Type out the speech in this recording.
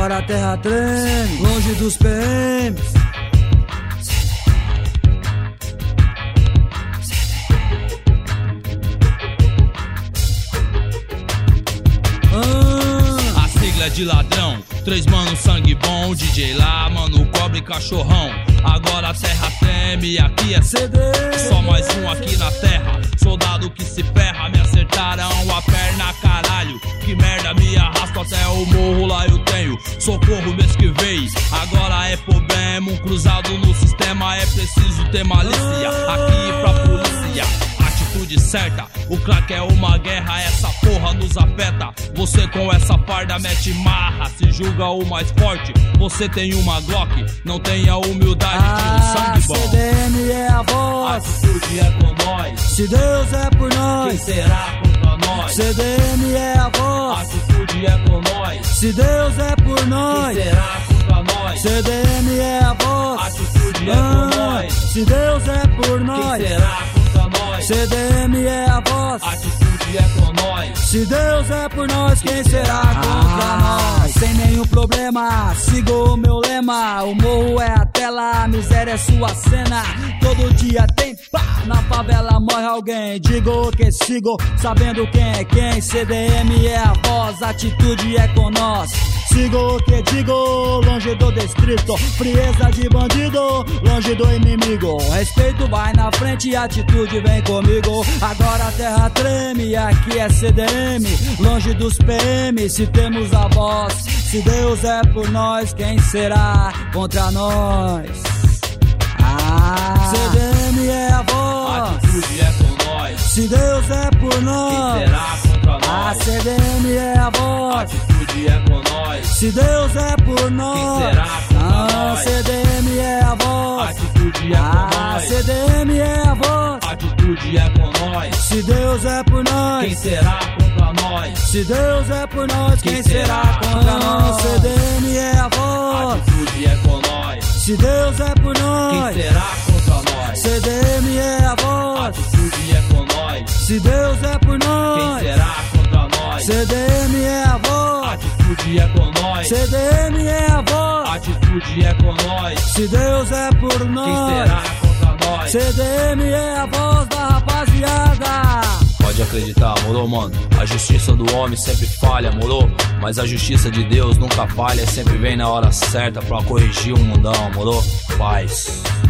Agora a terra treme, longe dos PMs. A sigla é de ladrão, 3 mano, sangue bom, DJ lá, mano, cobre cachorrão. Agora a terra treme, aqui é CD. Só mais um aqui na terra, soldado que se ferra. Me acertaram a perna, caralho, que merda, me arrasto até o morro, lá eu tenho socorro mês que vem. Agora é problema, um cruzado no sistema, é preciso ter malícia aqui pra polícia. Atitude certa, o crack é uma guerra, essa porra nos afeta. Você com essa farda mete marra, se julga o mais forte. Você tem uma Glock, não tem a humildade de um sangue bom. CDM é a voz, atitude é com nós. Se Deus é por nós, quem será contra nós? CDM é a voz, atitude é com nós. Se Deus é por nós, quem será contra nós? CDM é a voz, atitude é com nós. Se Deus é por nós, quem será contra nós? CDM é a voz, atitude é com nós. Se Deus é por nós, quem será contra nós? Sem nenhum problema, sigo o meu lema. O morro é a tela, a miséria é sua cena. Todo dia tem pá, na favela morre alguém. Digo que sigo, sabendo quem é quem. CDM é a voz, atitude é com nós. Sigo o que digo, longe do distrito. Frieza de bandido, longe do inimigo. Respeito vai na frente, atitude vem comigo. Agora a terra treme, aqui é CDM. Longe dos PM, se temos a voz. Se Deus é por nós, quem será contra nós? CDM é a voz, atitude é com nós. Se Deus é por nós, quem será contra nós? CDM é a voz, atitude é com nós. Se Deus é por nós, quem será contra nós? CDM é a voz, atitude é com nós. CDM é a voz, atitude é com nós. Se Deus é por nós, quem será contra nós? Se Deus é por nós, quem será contra nós? CDM é a voz, atitude é com nós. Se Deus é por nós, quem será contra nós? CDM é a voz, atitude é com nós. Se Deus é por nós, quem será contra nós? CDM é a voz, atitude é com nós. CDM é a voz, atitude é com nós. Se Deus é por nós, quem será contra nós? CDM é a voz da rapaziada. Pode acreditar, morou, mano? A justiça do homem sempre falha, morou? Mas a justiça de Deus nunca falha, sempre vem na hora certa pra corrigir o mundão, morou? Paz.